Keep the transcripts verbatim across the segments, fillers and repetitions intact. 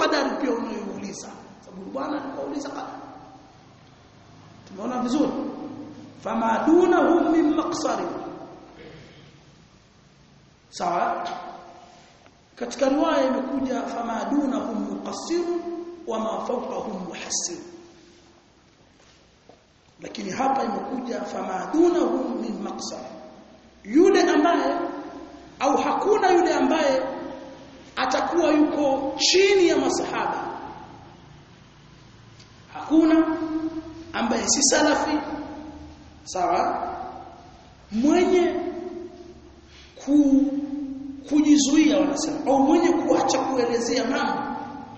qadari pia unayouliza, sababu bwana alikuuliza qadari. Tumeona vizuri, fama dunahum min maqsari. Sawa, katika riwaya imekuja fama dunahum muqassir wa ma fawqahum muhassir, lakini hapa imekuja fama dunahum min maqsar, yule ambaye au hakuna yule ambaye atakuwa yuko chini ya masahaba, hakuna ambaye si salafi, sawa, mwenye ku kujizuia wanasema, au mwenye kuacha kuelezea mambo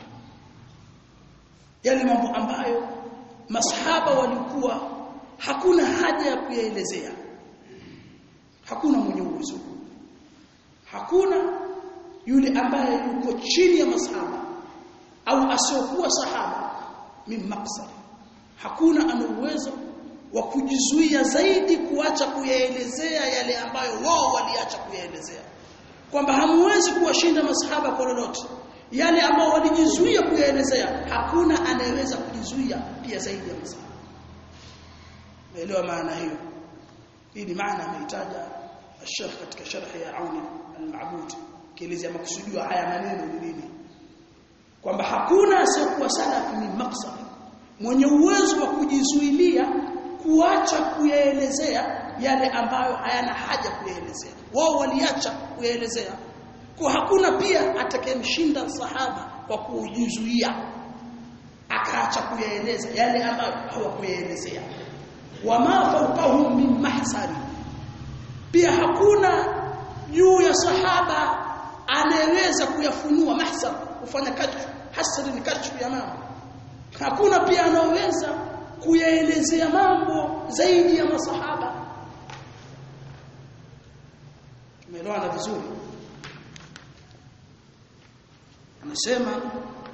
yale mambo ambayo masahaba walikuwa hakuna haja ya kuyaelezea. Hakuna mwenye uwezo, hakuna yule ambaye yuko chini ya masahaba au asiokuwa sahaba min maqsad, hakuna ana uwezo wa kujizuia zaidi kuacha kuyaelezea yale ambayo wao waliacha kuyaelezea, kwamba hamwezi kuwashinda masahaba kwa lolote. Yale ambao walijizuia kuyaelezea, hakuna anayeweza kujizuia pia zaidi ya masahaba. Naelewa maana hiyo. Hii ni maana ameitaja Sheikh katika sharh ya Auni al-Ma'bud, kielezea makusudio haya maneno ni nini, kwamba hakuna asiyekuwa salafi min maqsad, mwenye uwezo wa kujizuilia kuacha kuyaelezea yale ambayo hayana haja kuyaelezea. Wao waliacha kuyaelezea, kwa hakuna pia atakayemshinda sahaba kwa kujizuia akaacha kuyaeleza yale ambayo hawakuyaelezea. Wama fawqahum min mahsari, pia hakuna juu ya sahaba anayeweza kuyafunua mahsar, kufanya kashfu. Hasri ni kashfu ya mambo. Hakuna pia anaweza kuyaelezea mambo zaidi ya masahaba. Tumeelewana vizuri? Anasema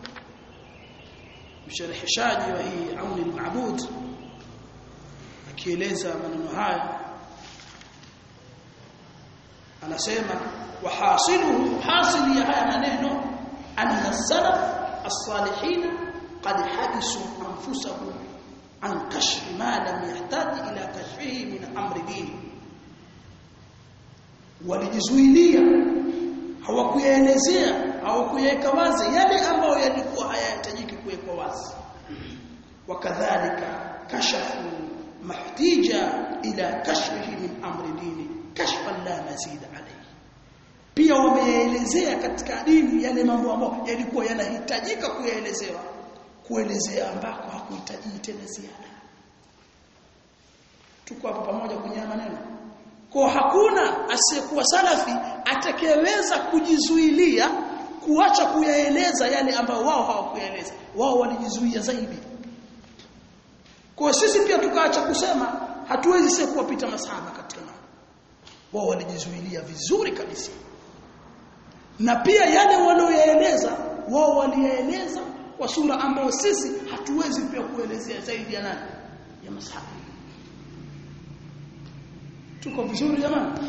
msharihishaji wa hii Auni al-Ma'bud akieleza maneno haya, anasema wa hasiluhu, hasili ya haya maneno, anna salaf as-salihin qad habisu anfusahum an kashfi ma lam yahtaji ila kashfihi min amri dini, walijizuilia, hawakuyaelezea, hawakuyaweka wazi yale ambayo yalikuwa hayahitajiki kuwekwa wazi. Wakadhalika kashafu mahtija ila kashfihi min amri dini kashfan la mazid alayhi, pia wameelezea katika dini yale mambo ambayo yalikuwa yanahitajika kuyaelezewa, kuelezea ambako hakuhitaji tena ziada. Tuko hapo pamoja kwenye maneno. Kwa hakuna asiyekuwa salafi atakayeweza kujizuilia kuacha kuyaeleza yale ambayo wao hawakuyaeleza. Wao walijizuia zaidi. Kwa sisi pia tukaacha kusema, hatuwezi sisi kuwapita masahaba katika mambo. Wao walijizuilia vizuri kabisa. Na pia yale walioyaeleza, wao waliyaeleza kwa sura ambayo sisi hatuwezi pia kuelezea zaidi ya nani? Ya masahaba. Tuko vizuri jamani?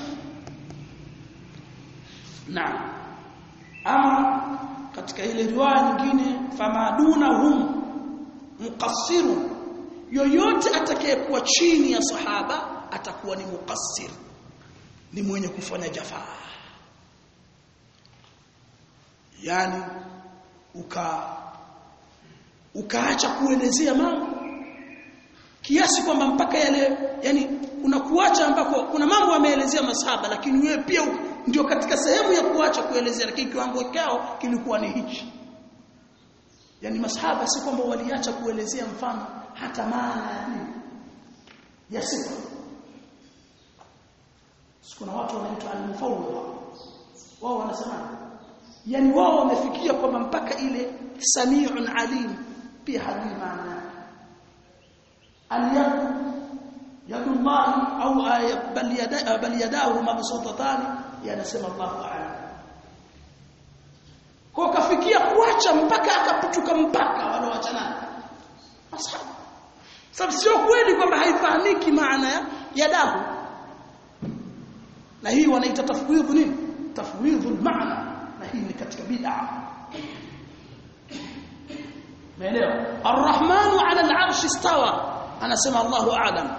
Naam. Ama katika ile riwaya nyingine, famadunahum muqassirun, yoyote atakayekuwa chini ya sahaba atakuwa ni muqassir, ni mwenye kufanya jafaa. Yani uka ukaacha kuelezea mambo kiasi kwamba mpaka yale, yani unakuacha ambako kuna mambo ameelezea masahaba, lakini wewe pia ndio katika sehemu ya kuacha kuelezea, lakini kiwango chao kilikuwa ni hichi. Yani masahaba si kwamba waliacha kuelezea mfano hata maana ya nini ya sifa. Kuna watu wanaitwa al-mufawwidha, wao wanasema, yani wao wamefikia kwamba mpaka ile sami'un alim pia hajui maana. Al-yad yadullah au bal yada bal yadahu mabsutatan, yanasema Allahu a'lam. Kwa kafikia kuacha mpaka akaputuka mpaka wanaoachana masahaba. Sababu sio kweli kwamba haifahamiki maana ya yadahu. Na hii wanaita tafwidhu nini? Tafwidhu al-maana, na hii ni katika bid'a. umeelewa? Ar-Rahmanu 'ala al-'arshi istawa, anasema Allahu a'lam.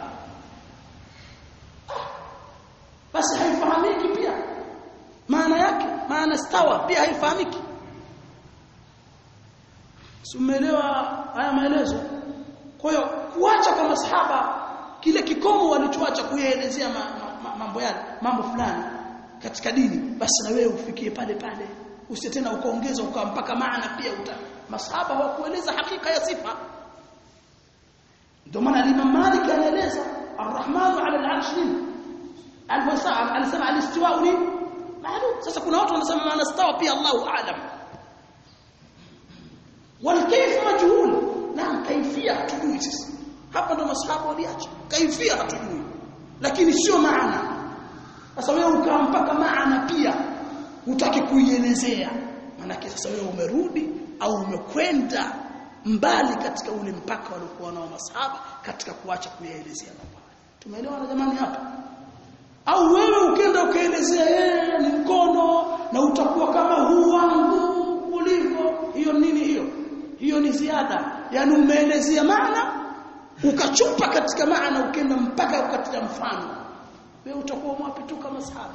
Basi haifahamiki pia maana yake, maana istawa pia haifahamiki. Umeelewa haya maelezo? Kwa hiyo kuacha kwa masahaba kile kikomo walichoacha kuyaelezea mambo ma, ma, yale mambo fulani katika dini, basi na wewe ufikie pale pale, usije tena ukaongeza ukawa mpaka maana pia uta. Masahaba hawakueleza hakika ya sifa. Ndio maana Imam Malik anaeleza Ar-Rahmanu 'ala al-'arshi al-wasa'a, alisema al-istiwa'u ni maalum. Sasa kuna watu wanasema maana istawa pia Allahu a'lam. Wal kayf majhul, na kaifia hatujui sisi. Hapa ndo masahaba waliacha kaifia hatujui, lakini sio maana. Sasa wewe ukaa mpaka maana pia utaki kuielezea, maana sasa wewe umerudi au umekwenda mbali katika ule mpaka waliokuwa nao masahaba katika kuacha kuyaelezea mambo. Tumeelewana jamani hapa? Au wewe ukienda ukaelezea yeye ni mkono na utakuwa kama huu wangu ulivyo, hiyo nini hiyo? Hiyo ni ziada. Yaani umeelezea maana ukachupa katika maana ukienda mpaka katika mfano, wewe utakuwa mwapi tu kama sahaba.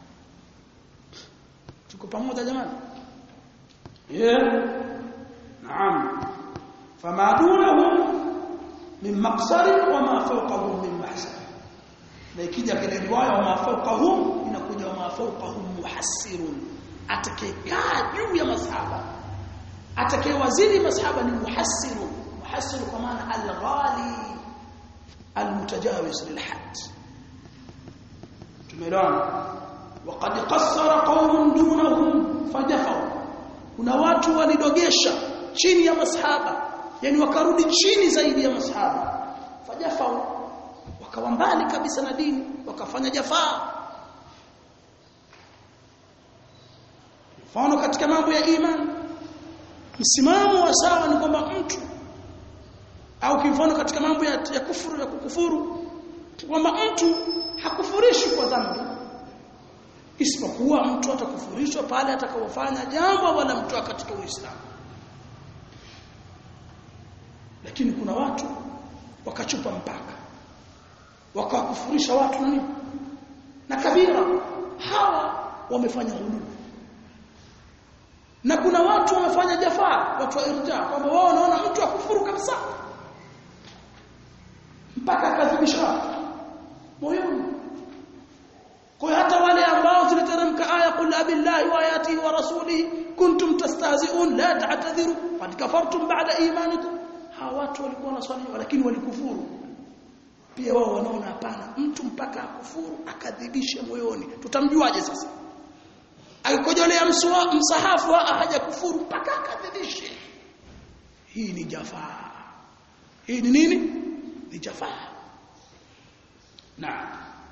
Tuko pamoja jamani? Yeah. Naam. Fama dunahum min maqsar wa ma fawqahum min mahsar. Na ikija kile riwaya wa ma fawqahum inakuja wa ma fawqahum muhassirun, atakayekaa juu ya masahaba, atakayewazidi masahaba ni muhassirun. Muhassir kwa maana al-ghali al-mutajawiz lil-hadd. Tumeelewana? Waqad qassara qaumun dunahum fajafaw, kuna watu walidogesha chini ya masahaba, yani wakarudi chini zaidi ya masahaba. Fajafaw, wakawa mbali kabisa na dini, wakafanya jafaa. Mfano katika mambo ya imani, msimamo wa sawa ni kwamba mtu, au kimfano katika mambo ya, ya kufuru ya kukufuru, kwamba mtu hakufurishwi kwa dhambi, isipokuwa mtu atakufurishwa pale atakapofanya jambo wala mtu katika Uislamu. Lakini kuna watu wakachupa mpaka wakakufurisha watu na nini na kabira, hawa wamefanya ghulu. Na kuna watu wamefanya jafaa, watu wa irja, kwamba wao wanaona mtu akufuru kabisa mpaka akadhibisha moyoni. Kwa hata wale ambao ziliteremka aya qul abillahi wa ayatihi wa rasulihi kuntum tastahzi'un la ta'tadhiru qad kafartum ba'da imanikum, hawa watu walikuwa wanaswaliwa lakini walikufuru pia. Wao wanaona hapana, mtu mpaka akufuru akadhibisha moyoni, tutamjuaje sasa? Akikojolea mswa msahafu haja kufuru mpaka akadhibishe, hii ni jafaa. Hii ni nini? Ni jafaa. Naam.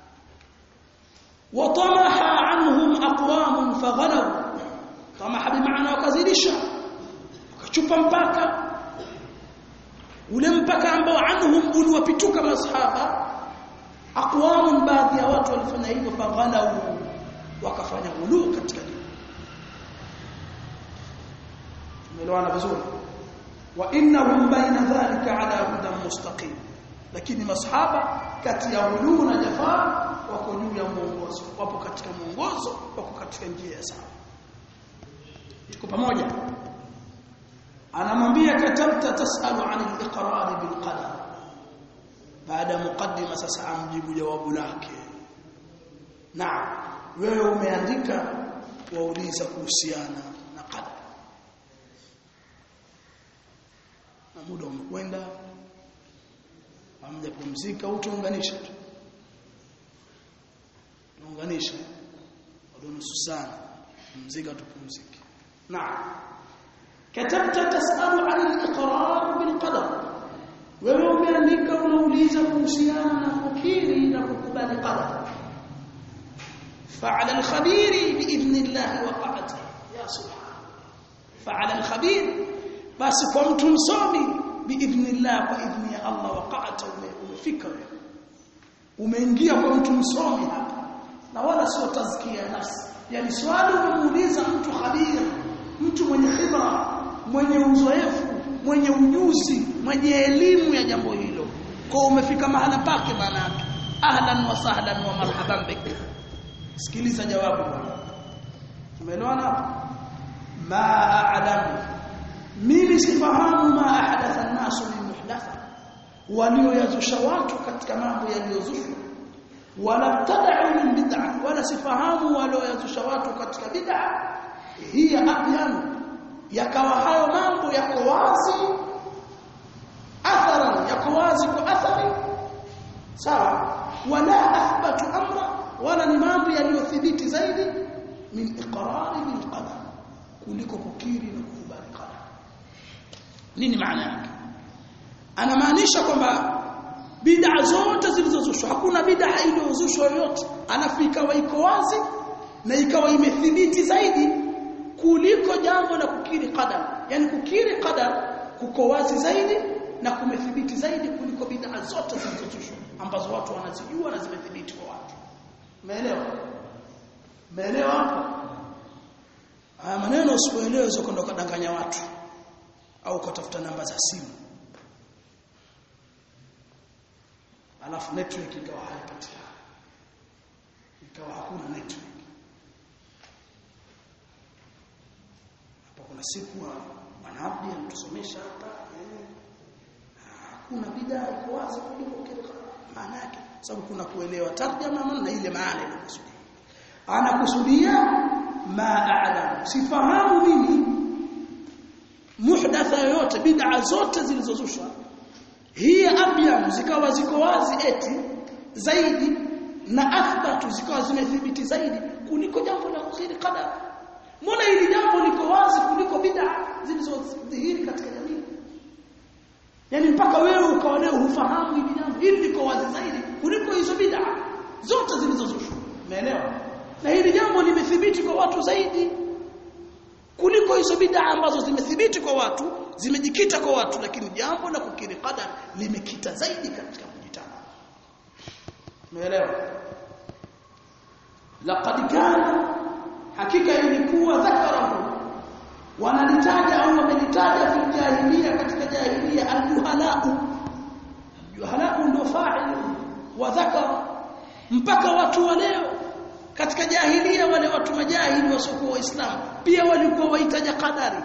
Watamaha anhum aqwam faghalaw, tamaha bimaana wakazidisha, wakachupa mpaka ule mpaka ambao anhum uliwapituka masahaba. Aqwam, baadhi ya watu walifanya hivyo, faghalaw, wakafanya ghulu katika dini. Tumeelewana vizuri? Wa innahum baina dhalika ala hudan mustaqim, lakini masahaba kati ya ghulu na jafaa wako juu ya mwongozo, wapo katika mwongozo, wako katika njia ya sawa. Tuko pamoja? Anamwambia katabta tasalu an al-iqrar bil qadar, baada muqaddima sasa amjibu jawabu lake. Naam, wewe umeandika wauliza kuhusiana na qadar, na muda umekwenda, hamja pumzika, utaunganisha tu unganisha ndio nusu saa mzika tupumzike. Naam, katabta tasalu an al-iqrar bil qadar, wewe umeandika unauliza kuhusiana na kukiri na kukubali qadar. فعلى الخبير باذن الله وقعت يا سبحان. فعلى الخبير بس كنت مصابي باذن الله، باذن يا الله وقعت umefika wewe, umeingia kwa mtu msomi hapa, na wala sio tazkia nafsi. Yani swali umemuuliza mtu khabir, mtu mwenye khibra, mwenye uzoefu, mwenye mwenye ujuzi, mwenye elimu ya jambo hilo. Kwa umefika mahala pake maana yake. Ahlan wa sahlan wa marhaban bik. Sikiliza jawabu bwana. Umeelewana? Ma a'lamu. Mimi sifahamu ma ahdatha an-nasu min muhdatha. Walioyazusha watu katika mambo yaliyozushwa. Wala tad'u min bid'ah. Wala sifahamu walioyazusha watu katika bid'ah. Hiya abyan. Yakawa hayo mambo yako wazi. Athara yako wazi kwa athari. Sawa? Wala athbatu amra. Wala ni mambo yaliyothibiti zaidi min iqrari bil qadar. Kuliko kukiri na kukubali qadar. Nini maana yake? Anamaanisha kwamba bid'a zote zilizozushwa, hakuna bid'a iliyozushwa yoyote alafu ikawa iko wazi na ikawa imethibiti zaidi kuliko jambo la kukiri qadar. Yani kukiri qadar kuko wazi zaidi na kumethibiti zaidi kuliko bid'a zote zilizozushwa ambazo watu wanazijua na zimethibiti kwa watu. Umeelewa? Umeelewa hapo? Haya maneno usipoelewa hizo kwenda kudanganya watu au kutafuta namba za simu. Alafu network ikawa haipatikani. Ikawa hakuna network. Hapo kuna siku mwanahabari anatusomesha hapa, eh, hakuna bid'a iko wazi kuliko kile maana yake, sababu kuna kuelewa tarjama na ile maana inakusudia. Anakusudia ma a'lam, sifahamu mimi muhdatha yote, bid'a zote zilizozushwa hii abyan zikawa ziko wazi eti zaidi na athbatu zikawa zimethibiti zaidi kuliko jambo la kukiri qadar. Mbona hili jambo liko wazi kuliko bid'a zilizodhihiri katika jamii? Yani mpaka wewe ukawa leo hufahamu hili jambo, hili liko wazi zaidi kuliko hizo bid'a zote zilizozushwa. Umeelewa? Na hili jambo limethibiti kwa watu zaidi kuliko hizo bid'a ambazo zimethibiti kwa watu, zimejikita kwa watu, lakini jambo la kukiri qadar limekita zaidi katika kujitana. Umeelewa? Laqad kana, hakika ilikuwa dhakarahu, wanalitaja au wamelitaja fi jahiliya, katika jahiliya al-juhalau. Juhalau ndio fa'il wa dhakara, mpaka watu wa leo katika jahiliya, wale watu majahili wasiokuwa waislamu pia walikuwa waitaja qadari.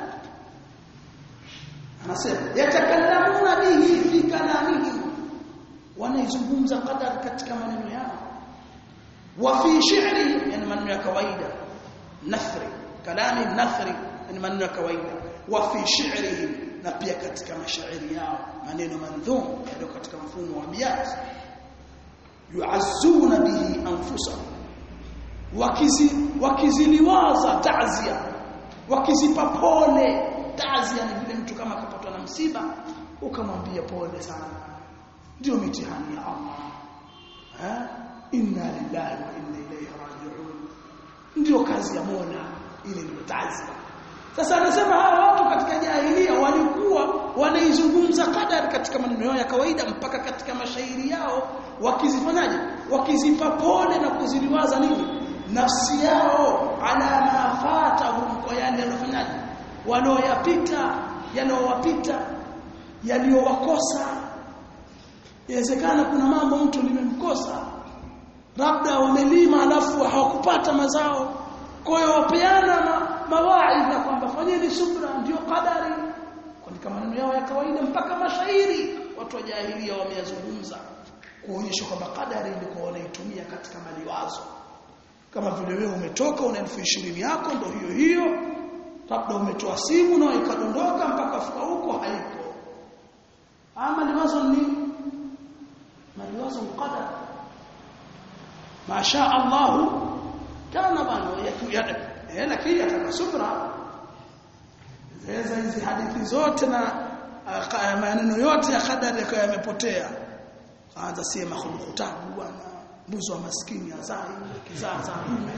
Anasema yatakallamuna bihi fi kalamihim, wanaizungumza qadar katika maneno yao. Wa fi shi'ri, yani maneno ya kawaida, nathri, kalami nathri, yani maneno ya kawaida. Wa fi shi'rihim, na pia katika mashairi yao, maneno mandhum yaliyo katika mfumo wa abiyat. Yu'azzuna bihi anfusahum, wakizi wakiziliwaza ta'zia, wakizipa pole. Ta'zia ni vile mtu kama kapatwa na msiba ukamwambia pole sana, ndio mitihani ya Allah. Ha? Inna lillahi wa inna ilayhi raji'un, ndio kazi ya Mola, ile ndio ta'zia. Sasa anasema hawa watu katika jahiliya walikuwa wanaizungumza qadar katika maneno yao ya kawaida, mpaka katika mashairi yao wakizifanyaje, wakizipa pole na kuziliwaza nini nafsi yao, ala ma fatahum, kwa yale yalofanyaje, walioyapita, yaliyowapita, yaliyowakosa. Inawezekana kuna mambo mtu limemkosa, labda wamelima alafu hawakupata mazao, kwa hiyo wapeana ma, mawaidha kwamba fanyeni subra, ndio qadari. Kwa kama maneno yao ya kawaida, mpaka mashairi watu wa jahiliya wameyazungumza kuonyesha kwamba qadari ilikuwa wanaitumia katika maliwazo. Kama vile wewe umetoka una elfu ishirini yako ndio hiyo hiyo, labda umetoa simu na ikadondoka mpaka fika huko haiko. Ama liwazo ni maliwazo qadar. Masha Allah kana bana yakuyada, eh, lakini ataka subra. Zeza hizi hadithi zote na maneno yote ya qadar yakawa yamepotea. Anza sema khuluqu tabu bwana, mbuzi wa maskini azai kizaza mume,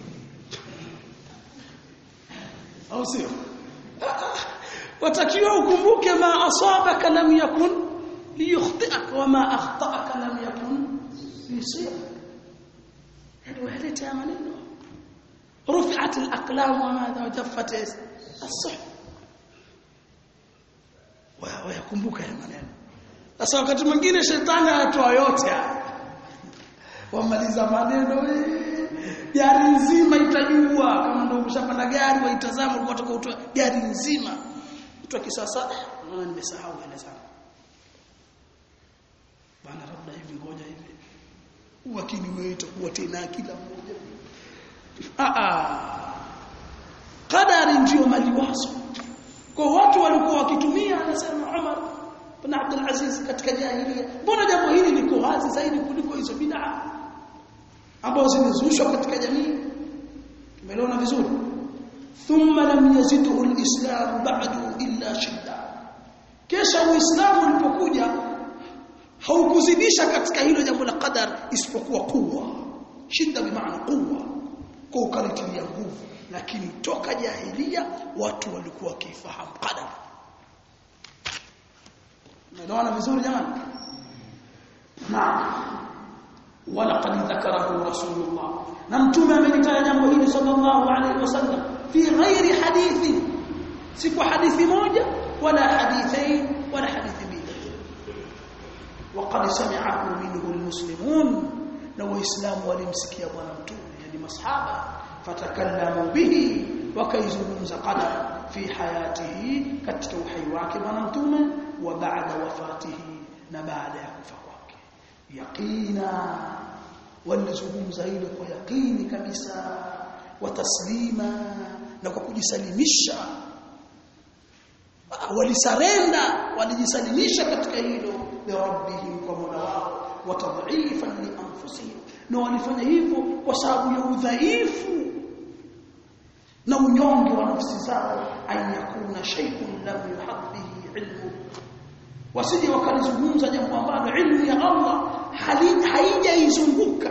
au sio? Watakiwa ukumbuke ma asabaka lam yakun liyukhti'aka wa ma akhta'aka lam yakun liyusib. Hadi halita maneno rufi'at al-aqlam wa madha jaffat as-suhuf. hawayakumbuka ya maneno. Sasa wakati mwingine shetani anatoa yote haya. Wamaliza maneno gari nzima itajua kama ndio umeshapanda gari waitazama ukatoka utoa gari nzima. Mtu akisasa naona nimesahau ile sana. Bana labda hivi ngoja hivi. Wakini wewe itakuwa tena kila mmoja. Ah ah. Qadari ndio maliwazo. Kwa watu walikuwa wakitumia anasema Umar bin Abdul Aziz katika jahiliya. Mbona jambo hili liko wazi zaidi kuliko hizo bid'a ambazo zimezushwa katika jamii? Tumeona vizuri. Thumma lam yazidhu al-islam ba'du illa shidda. Kisha Uislamu ulipokuja haukuzidisha katika hilo jambo la qadar isipokuwa kuwa. Shidda bi maana kuwa. Kwa ukalitilia nguvu. Lakini toka jahiliya watu walikuwa wakifahamu qadar. Umeona vizuri jamani? Naam. Wala qad dhakarahu Rasulullah. Na mtume amelitaja jambo hili sallallahu alayhi wasallam fi ghairi hadithi. Si kwa hadithi moja wala hadithain wala hadithi mbili. وقد سمعه منه المسلمون. لو الاسلام walimsikia bwana mtume yani masahaba fatakallamu bihi wakaizungumza qadar fi hayatihi katika uhai wake bwana mtume wa baada wafatihi na baada ya kufa kwake yaqina walizungumza ile kwa yaqini kabisa wa taslima na kwa kujisalimisha walisarenda walijisalimisha katika hilo li rabbihim kwa mola wao wa tadhifan li anfusihim na walifanya hivyo kwa sababu ya udhaifu na unyonge wa nafsi zao ayakuna shay'un lam yuhaddihi ilmu wasije wakalizungumza jambo ambalo ilmu ya Allah haijaizunguka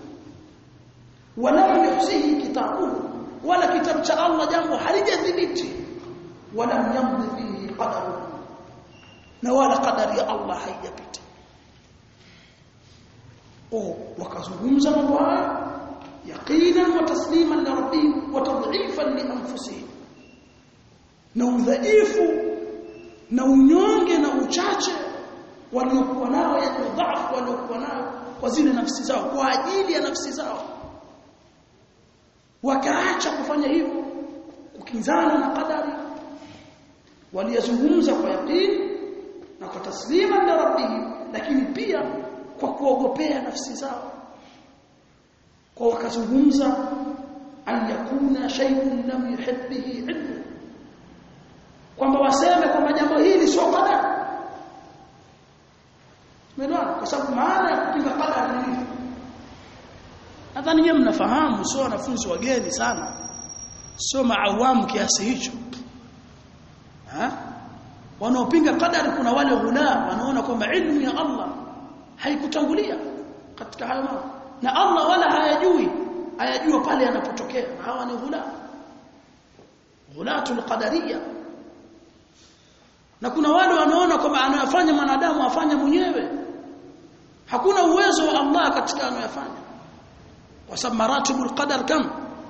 wala yuhsihi kitabu wala kitabu cha Allah jambo halijadhibiti wala yamdi fihi qadaru na wala qadari ya Allah haijapita au wakazungumza mambo haya yaqinan wa tasliman li rabbihim wa tad'ifan li anfusihim na udhaifu na unyonge na uchache waliokuwa nao ya dhaifu waliokuwa nao kwa zile nafsi zao kwa ajili ya nafsi zao wakaacha kufanya hivyo kukinzana na qadari waliyazungumza kwa yaqini na kwa taslima li rabbihim lakini pia kwa kuogopea nafsi zao kwa wakazungumza an yakuna shay'un lam yuhibbihi ilmu kwamba waseme kwamba jambo hili sio qadar tumeelewana kwa sababu maana ya kupinga qadar ni nini nadhani nyinyi mnafahamu sio wanafunzi wageni sana sio maawamu kiasi hicho ha wanaopinga qadar kuna wale ghulama wanaona kwamba ilmu ya Allah haikutangulia katika hayo mambo na Allah wala hayajui hayajua pale yanapotokea hawa ni ghulama ghulatul qadariyya na kuna wale wanaona kwamba anayofanya mwanadamu afanye mwenyewe hakuna uwezo wa Allah katika anayofanya kwa sababu maratibul qadar kam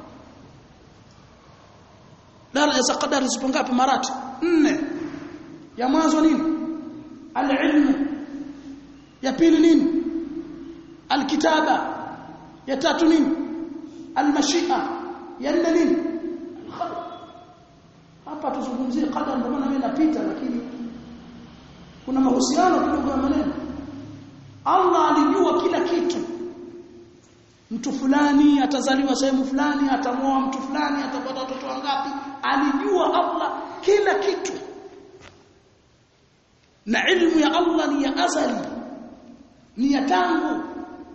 daraja za qadar zipo ngapi maratib nne ya mwanzo nini al-ilmu ya pili nini al-kitaba ya tatu nini al-mashi'a ya nne nini al-khalq hapa tuzungumzie qadar ndio maana mimi napita lakini kuna mahusiano kidogo ya maneno Allah alijua kila kitu mtu fulani atazaliwa sehemu fulani atamoa mtu fulani atapata watoto wangapi alijua Allah kila kitu na ilmu ya Allah ni ya azali ni ya tangu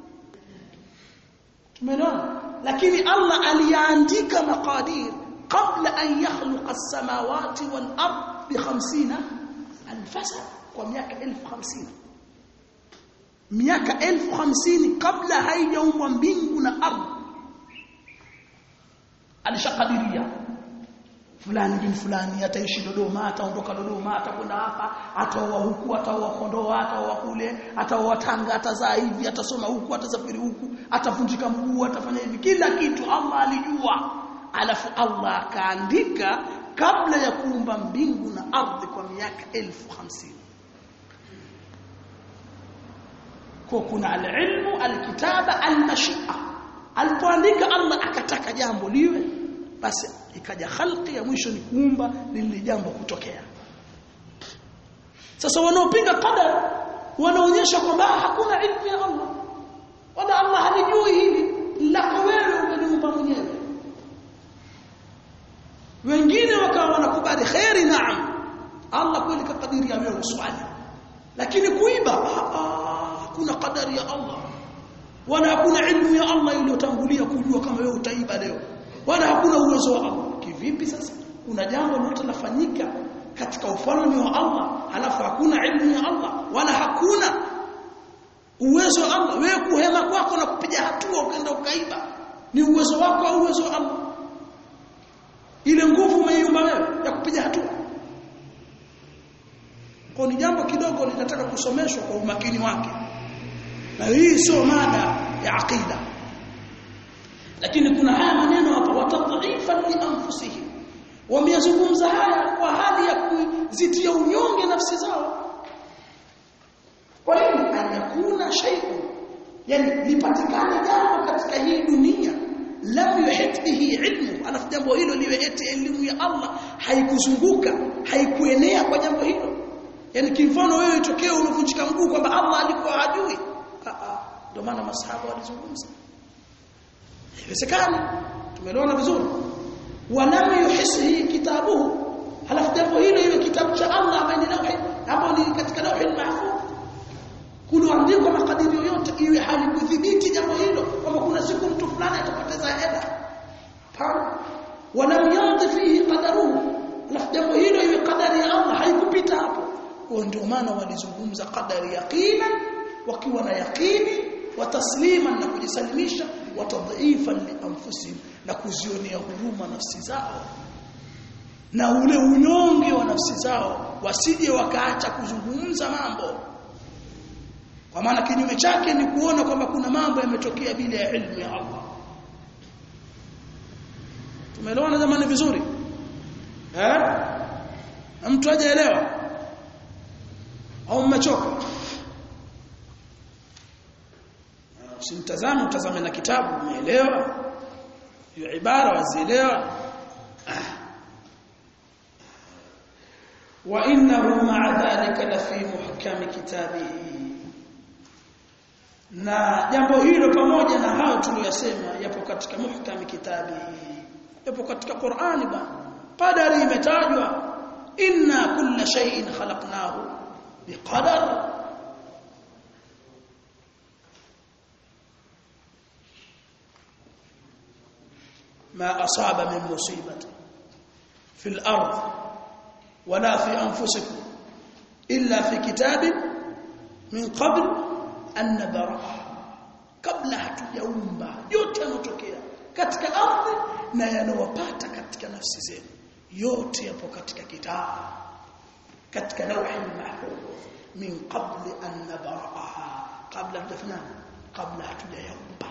tumeona lakini Allah aliandika maqadir kabla an yakhluqa as-samawati wal ard bi khamsina alf sana kwa miaka elfu hamsini miaka elfu hamsini kabla haijaumbwa mbingu na ardhi alishakadiria fulani bin fulani ataishi Dodoma ataondoka Dodoma atakwenda hapa ataoa huku ataoa Kondoa ataoa kule ataoa Tanga atazaa hivi atasoma huku atasafiri huku atavunjika mguu atafanya hivi kila kitu Allah alijua alafu Allah akaandika kabla ya kuumba mbingu na ardhi kwa miaka elfu hamsini kwa kuna al-ilmu al-kitaba al-mashia. Alipoandika Allah akataka jambo liwe, basi ikaja khalqi ya mwisho ni kuumba lile jambo kutokea. Sasa wanaopinga qadar wanaonyesha kwamba hakuna ilmu ya Allah, wala Allah halijui hili lako wewe umeliumba mwenyewe. Wengine wakawa wanakubali khairi, naam Allah kweli kakadiria wewe uswali, lakini kuiba hakuna qadari ya Allah, wala hakuna ilmu ya Allah iliyotangulia kujua kama wewe utaiba leo, wala hakuna uwezo wa Allah. Kivipi sasa kuna jambo lote lafanyika katika ufalme wa Allah halafu hakuna ilmu ya Allah wala hakuna uwezo wa Allah? Wewe kuhema kwako na kupiga hatua ukaenda ukaiba ni uwezo wako au uwezo wa Allah? Ile nguvu umeiumba wewe ya kupiga hatua. Kwa ni jambo kidogo linataka kusomeshwa kwa umakini wake, na hii sio mada ya aqida. Lakini kuna haya maneno hapa, watadhifan li anfusihim, wameyazungumza haya kwa hali ya kuzitia unyonge nafsi zao. Kwa nini? Ayakuna shay'un, yani lipatikane jambo katika hii dunia lam yuhit bihi ilmu, alafu jambo hilo liwe eti elimu ya Allah haikuzunguka, haikuenea kwa jambo hilo. Yani kimfano wewe itokee unavunjika mguu kwamba Allah alikuwa hajui. Ah ah, ndio maana masahaba walizungumza. Haiwezekani. Tumeelewana vizuri? Walam yuhisihi kitabuhu, halafu jambo hilo iwe kitabu cha Allah ambaye ni lauhi, hapo ni katika lauhi mahfuz, kuloandikwa makadirio yote, iwe hali kudhibiti jambo hilo kwamba kuna siku mtu fulani atapoteza hela. Hapo walam yamdi fihi qadaruhu, halafu jambo hilo iwe qadari ya Allah haikupita hapo. Kwa ndio maana walizungumza qadari yaqina, wakiwa na yaqini, wa tasliman na kujisalimisha, wa tadhifan li anfusihim na kuzionea huruma nafsi zao na ule unyonge wa nafsi zao, wasije wakaacha kuzungumza mambo. Kwa maana kinyume chake ni kuona kwamba kuna mambo yametokea bila ya ilmu ya Allah. Tumeelewana zamani vizuri? Eh? Na mtu hajaelewa au mmechoka? Usimtazame, utazame na kitabu, umeelewa? Hiyo ibara wazielewa. Wa innahu ma'a dhalika la fi muhkami kitabihi, na jambo hilo pamoja na hayo tuliyosema yapo katika muhkami kitabihi, yapo katika Qur'ani. Bwana qadari imetajwa, inna kulla shay'in khalaqnahu biqadar. ما أصاب من مصيبة في الأرض ولا في أنفسكم إلا في كتاب من قبل أن نبرأها, قبل hatujaumba yote yanotokea katika ardhi na yanowapata katika nafsi zenu, yote yapo katika kitabu, katika lawhi mahfuz, min qabli an nabra'aha, kabla hatujafanana, kabla hatujayaumba.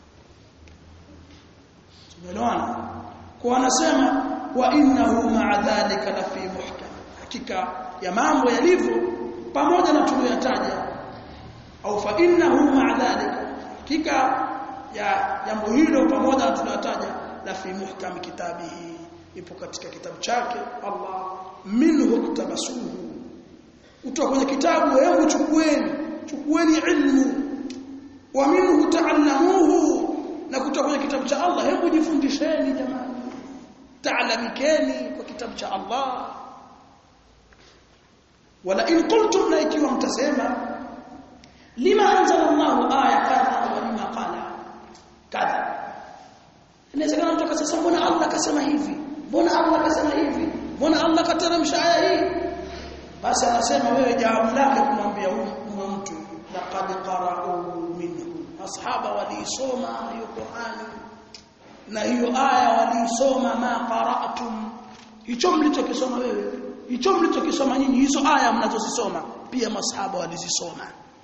Tumeelewana? Kwa anasema wa innahu ma'a dhalika la fi muhkam, hakika ya mambo yalivyo pamoja na tuliyotaja, au fa innahu ma'a dhalika, hakika ya jambo hilo pamoja na tuliyotaja, la fi muhkam kitabihi, ipo katika kitabu chake Allah. Minhu tabasuhu, kutoka kwenye kitabu hebu chukueni, chukueni ilmu. Wa minhu ta'allamuhu, na kutoka kwenye kitabu cha Allah hebu jifundisheni jamani, taalamikeni kwa kitabu cha Allah. Wala in qultum, na ikiwa mtasema, lima anzala Allahu aya kadha wa lima qala kadha, inawezekana mtu akasema mbona Allah kasema hivi, mbona Allah kasema hivi, mbona Allah kateremsha aya hii? Basi anasema wewe jawabu lake kumwambia huyu mtu, laqad qara'u minhu, ashaba walisoma hiyo Qur'ani na hiyo aya walisoma, ma qara'tum, hicho mlichokisoma wewe, hicho mlichokisoma nyinyi, hizo aya mnazozisoma pia masahaba walizisoma.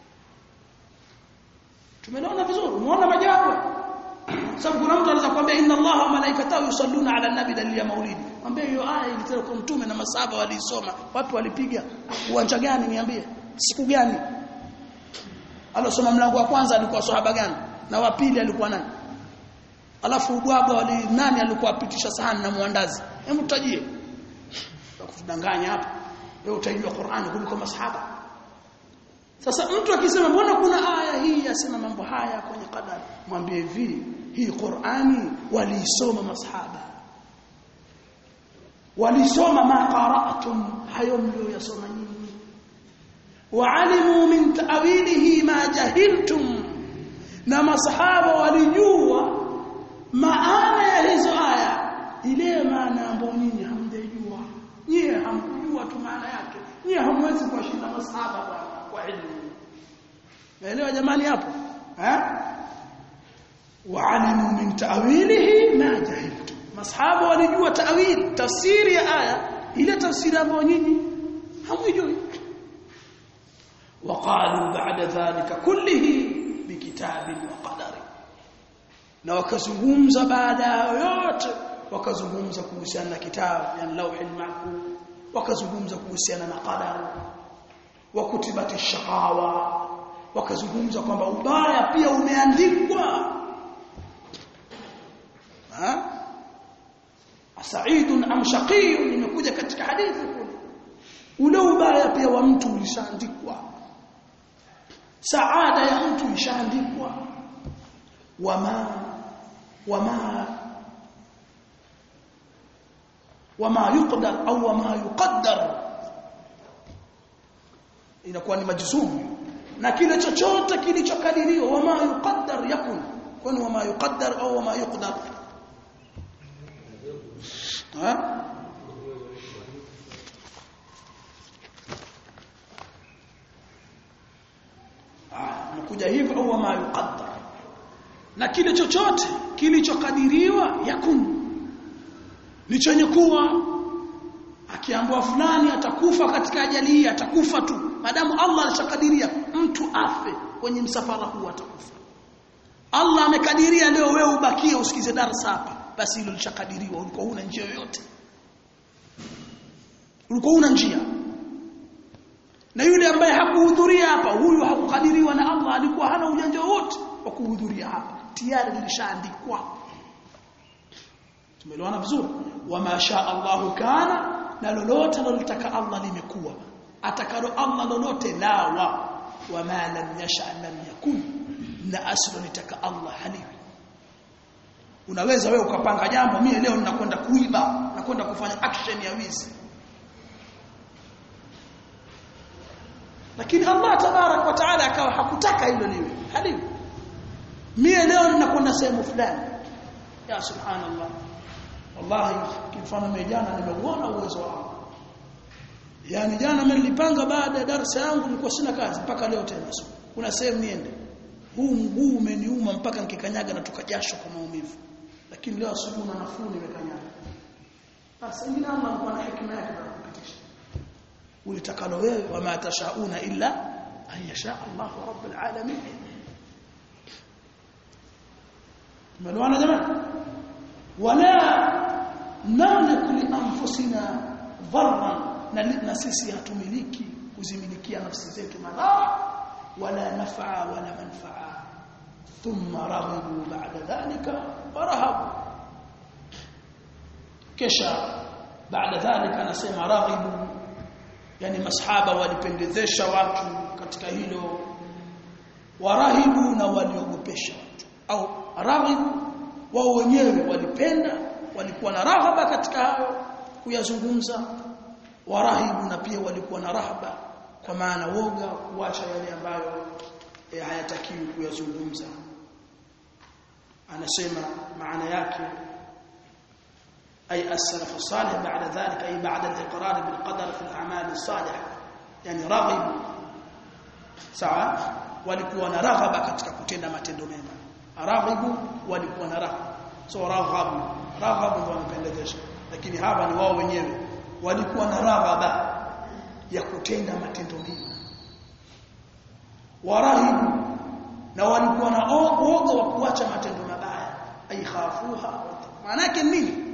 Tumeona vizuri, umeona majawabu. Sababu kuna mtu anaweza kuambia inna Allaha wa malaikatahu yusalluna ala nabi dalili ya maulidi, mwambie hiyo aya ilitoka kwa mtume na masahaba walisoma. Watu walipiga uwanja gani? Niambie siku gani? alosoma mlango wa kwanza alikuwa sahaba gani na wa pili alikuwa nani? Alafu ubwabwa wali nani alikuwa apitisha sahani na muandazi? Hebu tutajie. Kutudanganya hapa. Wewe utajua Qur'ani kuliko masahaba. Sasa mtu akisema mbona kuna aya hii yasema mambo haya kwenye qadar, mwambie hivi, hii Qur'ani waliisoma masahaba. Walisoma ma qara'tum, hayo mlio yasoma nyinyi. Wa'alimu min ta'wilihi ma jahiltum, na masahaba walijua maana ya hizo aya, ile maana ambayo nyinyi hamjajua. Nyinyi hamkujua tu maana yake. Nyinyi hamwezi kuwashinda masahaba bwana kwa elimu. Naelewa jamani hapo? Eh? Wa'alimu min ta'wilihi ma jahiltum. Masahaba walijua ta'wil, tafsiri ya aya, ile tafsiri ambayo nyinyi hamjui. Waqalu ba'da dhalika kullihi bikitabin wa qadari. Na wakazungumza baada yote, wakazungumza kuhusiana na kitabu yani lauhul mahfuz, wakazungumza kuhusiana na qadar, wa kutibati shaqawa, wakazungumza kwamba ubaya pia umeandikwa. Ha? Sa'idun am shaqiyun, imekuja katika hadithi kule. Ule ubaya pia wa mtu ulishaandikwa. Saada ya mtu ishaandikwa. Wama wama wama yuqdar au wama yuqaddar, inakuwa ni majzum, na kile chochote kilichokadiriwa wama yuqaddar yakun, kwani wama yuqaddar au wama yuqdar. Ha? Ah, nakuja hivyo au wama yuqaddar, na kile chochote kilichokadiriwa yakun, ni chenye kuwa. Akiambiwa fulani atakufa katika ajali hii, atakufa tu, madamu Allah alishakadiria mtu afe kwenye msafara huu atakufa. Allah amekadiria leo wewe ubakie usikize darasa hapa, basi hilo lishakadiriwa. Ulikuwa huna njia yoyote, ulikuwa huna njia. Na yule ambaye hakuhudhuria hapa, huyu hakukadiriwa na Allah, alikuwa hana ujanja wote wa kuhudhuria hapa, tayari lilishaandikwa. Tumeelewana vizuri? Wama shaa Allahu kana, na lolote lolitaka Allah limekuwa. Atakalo Allah lolote lawa. Wama lam yasha lam yakun, na aslo litaka Allah haliwi. Unaweza wewe ukapanga jambo, mimi leo ninakwenda kuiba, nakwenda kufanya action ya wizi, lakini Allah tabarak wa taala akawa hakutaka hilo liwe, haliwi. Mimi leo ninakwenda sehemu fulani, ya subhanallah, wallahi kifano mimi jana nimeuona uwezo wa Allah. Yani jana mimi nilipanga baada ya darasa yangu nilikuwa sina kazi mpaka leo tena. Kuna sehemu niende. Huu mguu umeniuma mpaka nikikanyaga natoka jasho kwa maumivu. Lakini leo asubuhi na nafuu nimekanyaga. Sasa ingine Allah alikuwa na hekima yake ya kupitisha. Ulitakalo wewe wa ma tashauna illa an yasha Allahu rabbul alamin. Tumeelewana jamani? Wala namliku li anfusina dharran, na sisi hatumiliki kuzimilikia nafsi zetu madhara, wala naf'a wala manfa'a. Thumma raghibu ba'da dhalika warahabu, kisha baada dhalika anasema raghibu, yani masahaba walipendezesha watu katika hilo, warahibu na waliogopesha watu, au raghibu wao wenyewe walipenda, walikuwa na rahaba katika hayo kuyazungumza, warahibu na pia walikuwa na rahaba, kwa maana woga kuacha yale ambayo e, hayatakiwi kuyazungumza. Anasema maana yake ay as-salaf as-salih ba'da dhalika, ay ba'da al-iqrar bil qadar fi al-a'mal as-salih, yani raghibu, sawa, walikuwa na rahaba katika kutenda matendo mema. Raghibu walikuwa na rahaba, so raghabu raghabu ndio wanapendezesha, lakini hapa ni wao wenyewe walikuwa na raghaba ya kutenda matendo mema. Warahibu, na walikuwa na oga wa kuacha matendo mabaya, aikhafuha. Maana yake nini?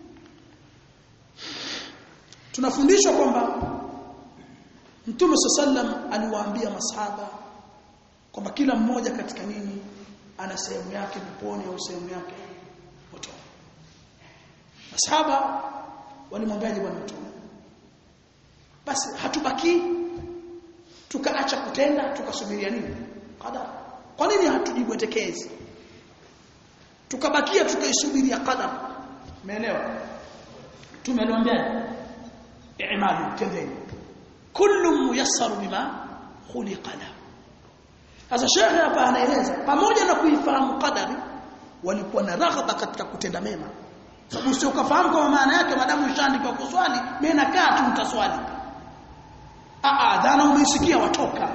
Tunafundishwa kwamba Mtume sallam aliwaambia masahaba kwamba kila mmoja katika nini ana sehemu yake peponi au sehemu yake motoni. Masahaba walimwambiaje bwana mtume? Basi hatubaki tukaacha kutenda tukasubiria nini? Qadar. Kwa nini hatujibwetekezi? Tukabakia tukaisubiria qadar. Umeelewa? Tumeliambia i'malu tendeni. Kullu muyassar bima khuliqa lahu. Sasa shekhe hapa anaeleza pamoja na kuifahamu qadari walikuwa na raghaba katika kutenda mema. Sababu sio ukafahamu kwa maana yake madamu ushaandikwa kuswali, mimi nakaa tu nitaswali. Ah ah, dhana umeisikia watoka.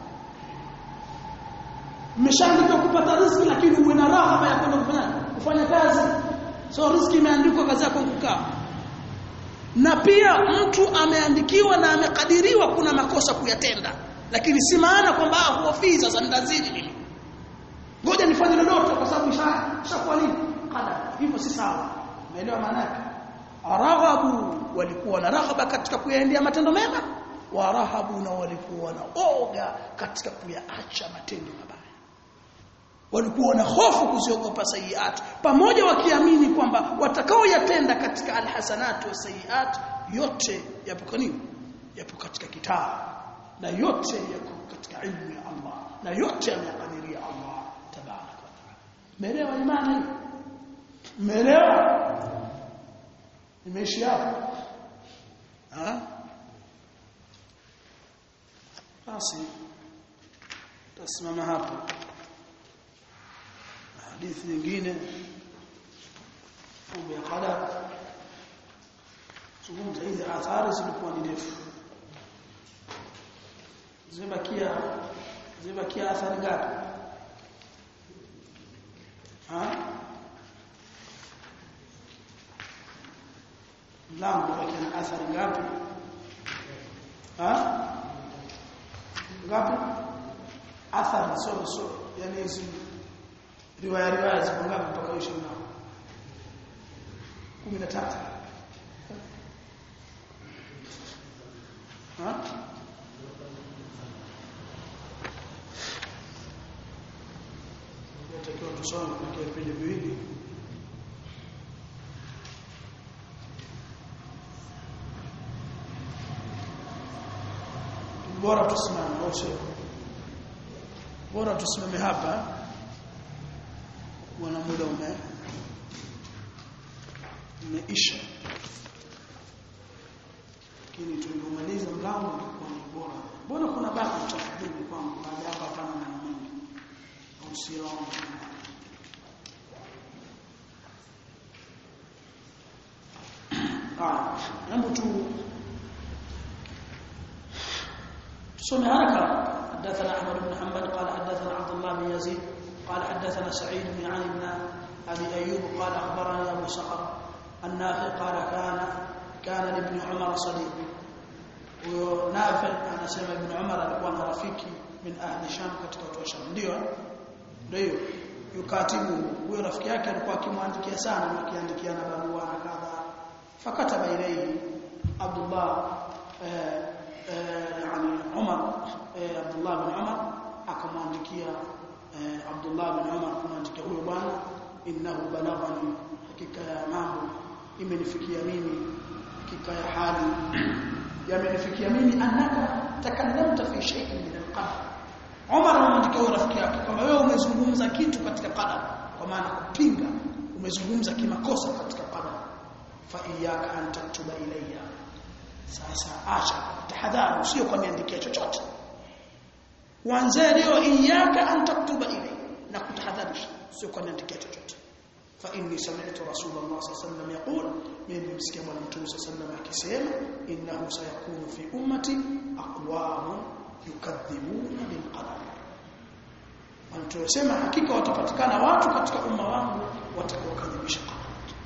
Mmeshaandikwa kupata riziki lakini uwe na raghaba ya kwenda kufanya kufanya kazi. So riziki imeandikwa, kazi yako kukaa. Na pia mtu ameandikiwa na amekadiriwa kuna makosa kuyatenda, lakini si maana kwamba huofii sasa ndazidi mimi. Ngoja nifanye lolote kwa sababu ishakuwa nini? Qadar. Hivyo si sawa. Umeelewa maana yake? Araghabu walikuwa na raghaba katika kuyaendea matendo mema, wa rahabu na walikuwa na oga katika kuyaacha matendo mabaya. Walikuwa na hofu kuziogopa sayiat, pamoja wakiamini kwamba watakao yatenda katika alhasanat wa sayiat yote yapo kanini? Yapo katika kitabu, na yote yako katika ilmu ya Allah, na yote yamekadiria Allah tabaraka wa taala. Umeelewa imani hii? Umeelewa? Imeishi hapo. Ah? Basi tasimama hapo. Hadithi nyingine mambo ya qadar. Zungumza hizi athari zilikuwa ni ndefu. Zimebakia zimebakia athari ngapi? Ha? Mlango wake na athari ngapi? Ha? Ngapi? Athari sio sio, yani hizi riwaya riwaya ziko ngapi mpaka ishirini na kumi na tatu? Ha? Natakiwa tusome kwa kipindi viwili. Bora tusimame au sio? Bora tusimame hapa. Wana muda ume umeisha. Lakini tulimaliza mlango kwa ni bora. Bora kuna baki cha kujibu kwangu baada hapa pana na mengi. Au sio? Ah, hebu tu سمع هكذا. حدثنا أحمد بن حنبل قال حدثنا عبد الله بن يزيد قال حدثنا سعيد بن علي بن أبي أيوب قال أخبرني أبو صخر النافع قال كان كان لابن عمر صديق. ونافع أنا سمع ابن عمر alikuwa rafiki min ahli Sham katika watu wa Sham. Ndio ndio yukatibu huyo rafiki yake alikuwa akimwandikia sana, akiandikia na barua na kadha. Fakataba ilayhi Abdullah يعني عمر عبد الله بن عمر akamwandikia Abdullah bin Umar kumwandikia huyo bwana, innahu balaghani, hakika ya mambo imenifikia mimi, hakika ya hali yamenifikia mimi, annaka takallamta fi shay'in min al-qadar. Umar anamwandikia huyo rafiki yake kama wewe umezungumza kitu katika qadar, kwa maana kupinga, umezungumza kimakosa katika qadar, fa iyyaka an taktuba ilayya. Sasa acha tahadhari, sio kwa niandikia chochote. Kuanzia leo iyyaka an taktuba ilayya, na kutahadharisha, sio kwa niandikia chochote. Fa inni sami'tu Rasulullah sallallahu alayhi wasallam yaqul, mimi nimsikia bwana Mtume sallallahu alayhi wasallam akisema, innahu sayakunu fi ummati aqwamun yukadhibuna bil qadar. Mtume sema hakika watapatikana watu katika umma wangu watakaokadhibisha qadar.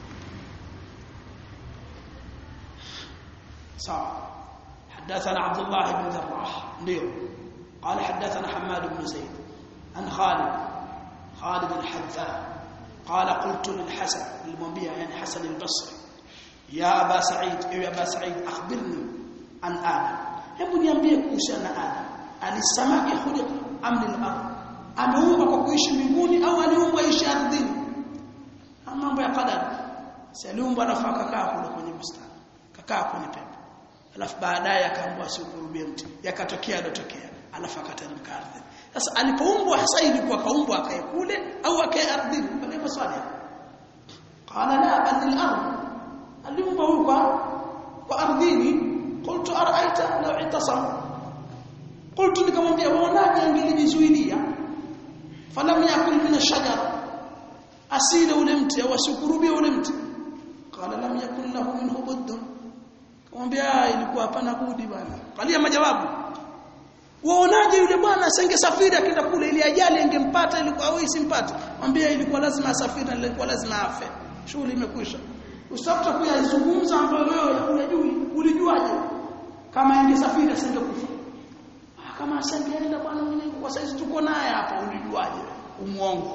صح. حدثنا عبد الله بن ذراح ndio قال حدثنا حماد بن زيد عن خالد خالد الحذاء قال قلت للحسن المنبيه يعني حسن البصري يا ابا سعيد يا ابا سعيد اخبرني عن آدم. hebu niambie kuhusiana na Adam, alisamaki khuliq am lil ard, ameumbwa kwa kuishi mbinguni au aliumbwa ishi ardhini? Mambo ya qadar. Si aliumbwa alafu akakaa kule kwenye bustani, akakaa kwenye pepo, alafu baadaye akaambiwa asikurubie mti, yakatokea yalotokea, alafu akateremka ardhini. Sasa alipoumbwa hasa ilikuwa kaumbwa akae kule au akae ardhini? Bali maswali. Qala la bal al-ard. Aliumbwa huko kwa ardhini. Qultu ara'aita law itasam. Qultu nikamwambia waonaje angelijizuilia, falam yakul min ash-shajara, asile ule mti au asikurubie ule mti. Qala lam yakul lahu minhu budd. Kumwambia ilikuwa hapana budi bwana. Kalia majawabu. Waonaje yule bwana asingesafiri akenda kule, ili ajali ingempata, ilikuwa au isimpate? Mwambia ilikuwa lazima asafiri, ilikuwa lazima afe. Shughuli imekwisha. Usitafute kuyazungumza ambayo wewe unajui. Ulijuaje kama ingesafiri asingekufa? Ah, kama asingeenda bwana mwenyewe kwa saizi tuko naye hapa, ulijuaje? Umuongo.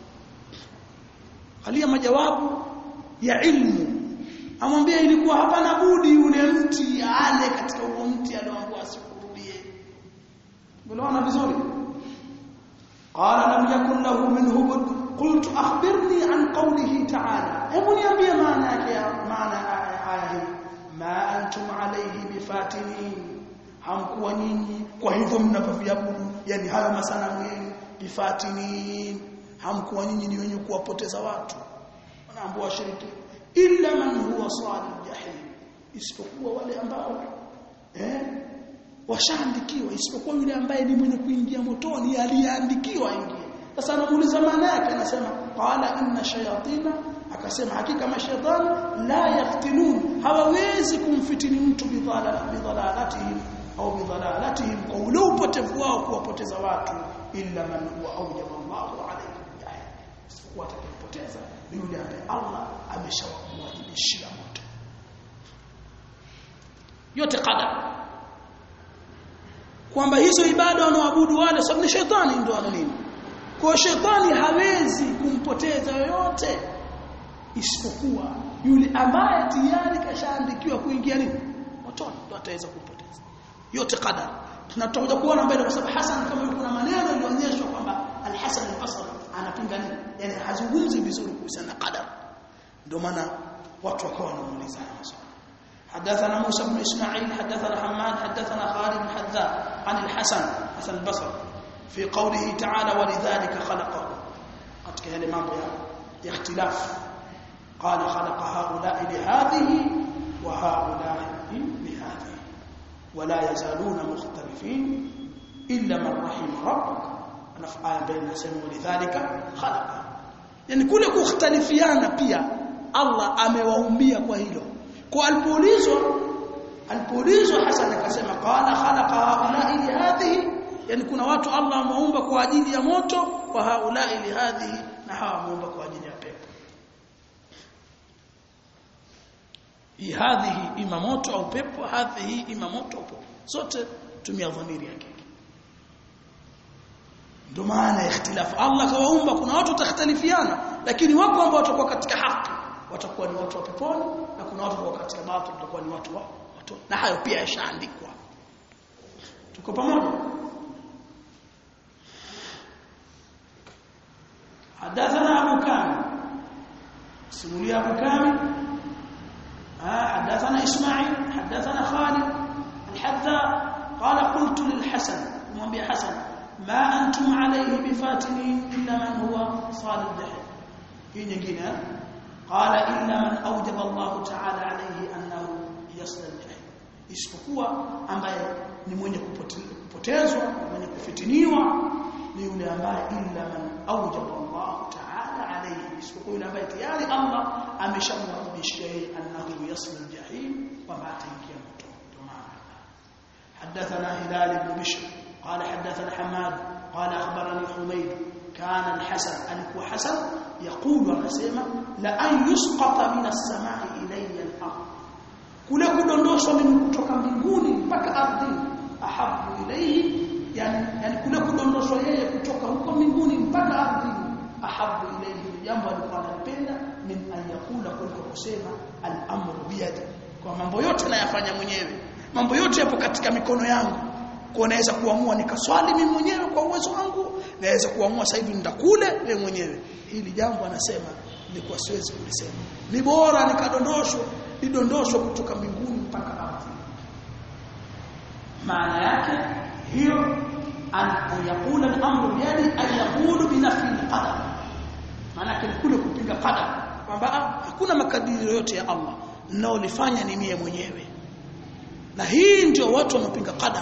Kalia majawabu ya ilmu. Amwambia ilikuwa hapana budi yule mti ale katika huo mti alioambiwa asikurudie. Unaona vizuri? Qala lam yakun lahu minhu bud. Qultu akhbirni an qawlihi ta'ala. Hebu niambie maana yake, maana aya hii. Ma antum alayhi bifatinin. Hamkuwa nyinyi kwa hivyo mnapoviabudu, yani hayo masanamu yenu, bifatinin. Hamkuwa nyinyi ni wenye kuwapoteza watu. Wanaambiwa washiriki illa man huwa salil jahim, isipokuwa wale ambao eh washaandikiwa, isipokuwa yule ambaye ni mwenye kuingia motoni, aliyeandikiwa aingie. Sasa anamuuliza maana yake, anasema qala inna shayatina, akasema hakika mashaitani la yaftinun, hawawezi kumfitini mtu bidhalala bidhalalatihim au bidhalalatihim, kwa ule upotevu wao kuwapoteza watu, illa man huwa awjaba Allahu alayhi jahim, isipokuwa atakayepoteza yule ambaye Allah ameshawajibishia moto. Yote qadar, kwamba hizo ibada wanaoabudu wale sababu ni shetani ndio ana nini. Kwa shetani hawezi kumpoteza yoyote isipokuwa yule ambaye tayari kashaandikiwa kuingia nini motoni, ndio ataweza kumpoteza. Yote qadar. Tunatoka kuona mbele kwa sababu Hasan, kama kuna maneno yalionyeshwa kwamba Al-Hasan al-Basri anapinga nini, yani hazungumzi vizuri kuhusiana na qadar. ndio maana watu wakawa wanamuuliza maswali. حدثنا موسى بن اسماعيل حدثنا حماد حدثنا خالد بن حذاء عن الحسن حسن البصري في قوله تعالى ولذلك خلقه. katika yale mambo ya ikhtilaf قال خلق هؤلاء لهذه وهؤلاء لهذه ولا يزالون مختلفين الا من رحم ربك. انا في aya mbele nasema ولذلك خلق, yani kule kukhtalifiana pia Allah amewaumbia kwa hilo. Kwa alipoulizwa alipoulizwa Hasan akasema qala khalaqa haula li hadhihi, yani kuna watu Allah ameumba kwa ajili ya moto, wa haula li hadhihi, na hawa ameumba kwa ajili ya pepo. Hii hadhihi ima moto au pepo, hadhihi ima moto au pepo, zote tumia dhamiri yake. Ndio maana ikhtilafu Allah kawaumba, kuna watu watakhtalifiana, lakini wako ambao watakuwa katika haki watakuwa ni watu wa peponi, na kuna watu wa katika batil watakuwa ni watu wa watu, na hayo pia yashaandikwa. Tuko pamoja? Hadathana Abu Kamil, simulia Abu Kamil. ah hadathana Ismail hadathana Khalid al-Hadda qala qultu lil-Hasan, mwambie Hasan ma antum alayhi bifatinin illa man huwa salih jahim. Hii nyingine قال إلا من أوجب الله تعالى عليه أنه يصل الجحيم, isipokuwa ambaye ni mwenye kupotezwa, mwenye kufitiniwa ni yule ambaye illa man awjaba Allah ta'ala alayhi, isipokuwa yule ambaye tayari Allah ameshamwajibishia yeye annahu yasl al-jahim wa ma ataingia moto. حدثنا هلال بن بشر قال حدثنا حماد قال أخبرني حميد كان الحسن أنكو حسن يقول ونسيما لأن يسقط من السماء إلي الأرض, كله kudondoshwa mimi kutoka mbinguni mpaka ardhini, ahabu ilayhi, yani yani kule kudondoshwa yeye kutoka huko mbinguni mpaka ardhini, ahabu ilayhi, jambo alikuwa anapenda min an yakula, kuliko kusema al-amru biyadi, kwa mambo yote nayafanya mwenyewe, mambo yote yapo katika mikono yangu, Kwa naweza kuamua nikaswali mimi mwenyewe kwa uwezo wangu, naweza kuamua sasa hivi nitakule mimi mwenyewe. Hili jambo anasema nilikuwa siwezi kulisema. Ni bora nikadondoshwa, nidondoshwa kutoka mbinguni mpaka ardhi. Maana yake hiyo an yaqula al-amru biyadi ay yaqulu bi nafi al-qadar. Maana yake kule kupinga qadar kwamba hakuna makadiri yoyote ya Allah, ninaolifanya ni mie mwenyewe. Na hii ndio watu wanapinga qadar,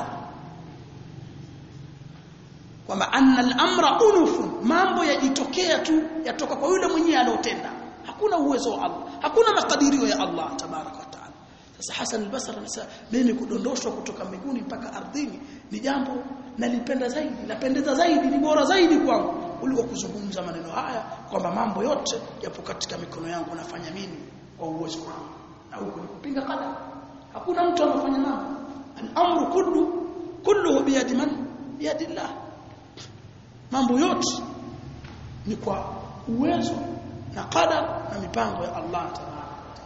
kwamba anna al-amra unufun, mambo yajitokea tu, yatoka kwa yule mwenyewe aliyotenda, hakuna uwezo wa Allah, hakuna makadirio ya Allah tabaraka wa taala. Sasa Hasan al-Basri anasema mimi kudondoshwa kutoka mbinguni mpaka ardhini ni jambo nalipenda zaidi, napendeza zaidi, ni bora zaidi kwangu kuliko kuzungumza maneno haya kwamba mambo yote yapo katika mikono yangu, nafanya mimi kwa uwezo wangu. Na huko ni kupinga qadar. Hakuna mtu anafanya mambo. Al-amru kullu kulluhu bi yadi man? Yadi Allah. Mambo yote ni kwa uwezo na qadar na mipango ya Allah Ta'ala.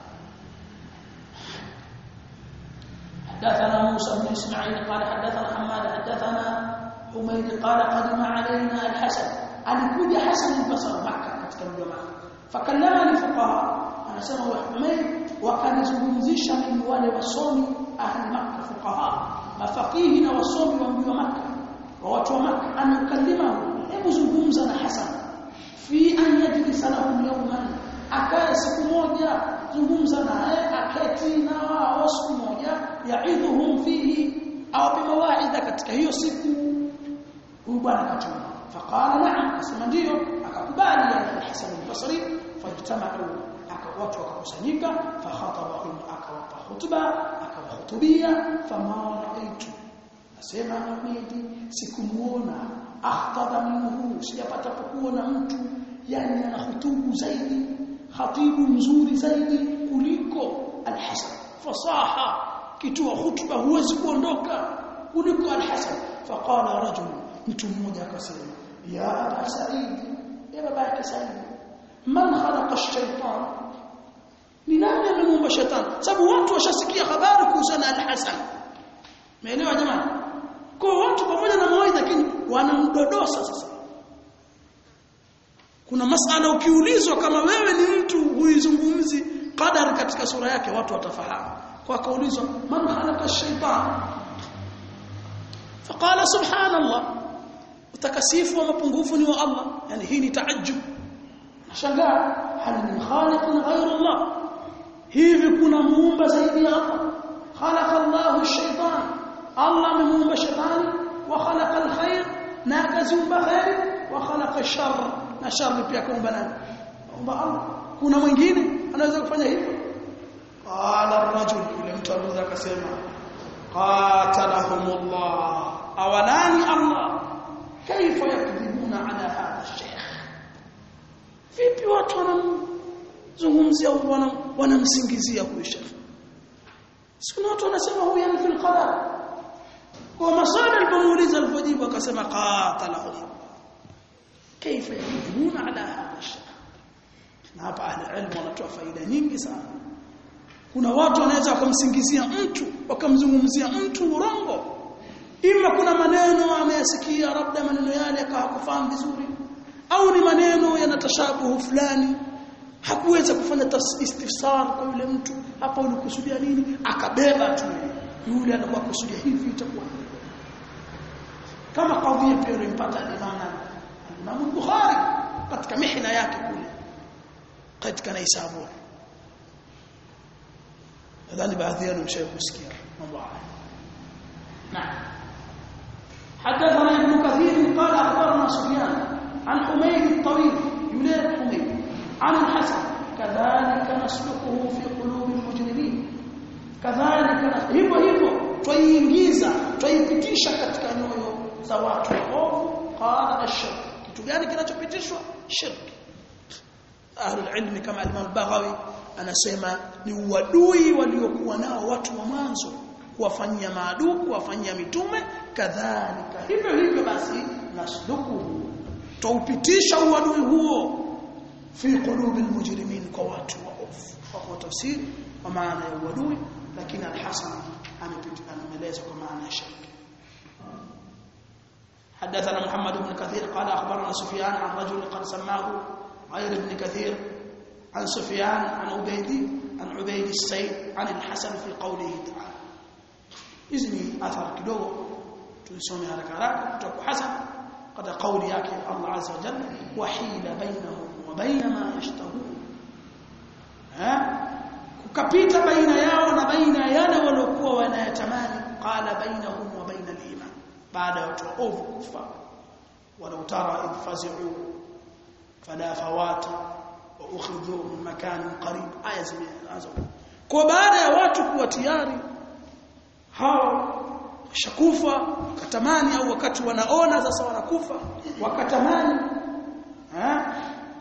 حدثنا موسى بن اسماعيل قال حدثنا حماد حدثنا حميد قال قدم علينا الحسن. alikuja Hasan al-Basri Makkah katika mji wa Makkah. Fakallamani fuqaha, anasema Humayd wakanizungumzisha mimi wale wasomi ahli Makkah, fuqaha mafaqihi na wasomi wa mji wa Makkah wa watu wa Makkah, anakalima hebu zungumza na Hasan fi an yajlisa lahum yawman, akae siku moja, zungumza naye, aketi na wao siku moja, yaidhuhum fihi, awape mawaidha katika hiyo siku. Huyu bwana akatuma, faqala na'am, asema ndio, akakubali ya Hasan al-Basri. Fajtama'u, akawatu wakakusanyika, fakhatabahum, akawapa khutba, akawahutubia. Fama ra'aytu, asema Hamidi, sikumuona akhtada minhu, sijapata kuona mtu yani ana hutubu zaidi, khatibu mzuri zaidi kuliko al-Hasan. Fasaha, kitoa hutuba huwezi kuondoka kuliko al-Hasan. Faqala rajul, mtu mmoja akasema, ya Aba Sa'id, ya baba yake Sa'id, man khalaqa ash-shaytan, ni nani amemuumba shetani? Sababu watu washasikia habari kuhusiana na al-Hasan. Umeelewa jamani? Kwa watu pamoja na mawaidha, lakini wanamdodosa. Sasa kuna masala ukiulizwa kama wewe ni mtu huizungumzi qadar katika sura yake, watu watafahamu. Kwa kaulizwa man khalaqa ash-shaytan, faqala subhanallah, utakasifu wa mapungufu ni wa Allah. Yani hii ni taajjub, nashangaa, hal min khaliqin ghayra Allah, hivi kuna muumba zaidi ya Allah? Khalaqa Allahu ash-shaytan, Allah amemuumba shetani, wa khalaqa al-khayr, na akaziumba khair, wa khalaqa ash-sharr, na shar pia kaumba nani? Kaumba Allah. Kuna mwingine anaweza kufanya hivyo? Qala ar-rajul, yule mtu aliza akasema, qatalahumullah, awalani Allah, kaifa yakdhibuna ala hadha ash-shaykh, vipi watu wanamzungumzia wana wanamsingizia huyu sheikh? Sio watu wanasema huyu yani fil qadar. Kwa masala alipomuuliza alipojibu akasema qatalahum, kaifa yakdhibuna ala hadha ash-shaykh. Na hapa ahli ilmu wanatoa faida nyingi sana. Kuna watu wanaweza kumsingizia mtu, wakamzungumzia mtu urongo. Ima kuna maneno ameyasikia, labda maneno yale akahakufahamu vizuri, au ni maneno yanatashabuhu fulani, hakuweza kufanya istifsar kwa yule mtu, hapa ulikusudia nini, akabeba tu yule anakuwa kusudia hivi, itakuwa kama kadhia pia ilimpata Imam Bukhari katika mihna yake kule katika Naisabur. nadhani baadhi yenu mshaikusikia mambo haya. Naam. حدثنا ابن كثير قال أخبرنا سفيان عن حميد الطويل يولاد حميد عن الحسن كذلك نسلكه في قلوب المجرمين كذلك hivyo hivyo twaingiza twaipitisha katika nyoyo za watu waovu. Qala ash-shirk, kitu gani kinachopitishwa? Shirk. Ahlul ilmi kama Imam al-Baghawi anasema ni uadui waliokuwa nao watu wa mwanzo kuwafanyia maadui, kuwafanyia mitume. Kadhalika hivyo hivyo basi nasluku, tuupitisha uadui huo fi qulubil mujrimin, kwa watu waovu. Kwa tafsiri kwa maana ya uadui, lakini al-Hasan amepitia ameeleza kwa maana ya shirki. حدثنا محمد بن كثير قال أخبرنا سفيان عن رجل قد سماه غير ابن كثير عن سفيان عن عبيد عن عبيد السيد عن الحسن في قوله تعالى. إذن أثر كدو تسمي haraka haraka kutoka Hasan katika kauli yake Allah azza wa jalla wahila bainahum wa baina ma yashtahun. Ha? Kukapita baina yao na baina yale waliokuwa wanayatamani, qala bainahum wa baina al-iman, baada ya watu ovu kufa. Walau tara idh fazi'u fala fawata wa ukhidhu min makanin qarib, aya zimeanza. Kwa baada ya watu kuwa tayari hao shakufa, wakatamani, au wakati wanaona sasa wanakufa wakatamani ha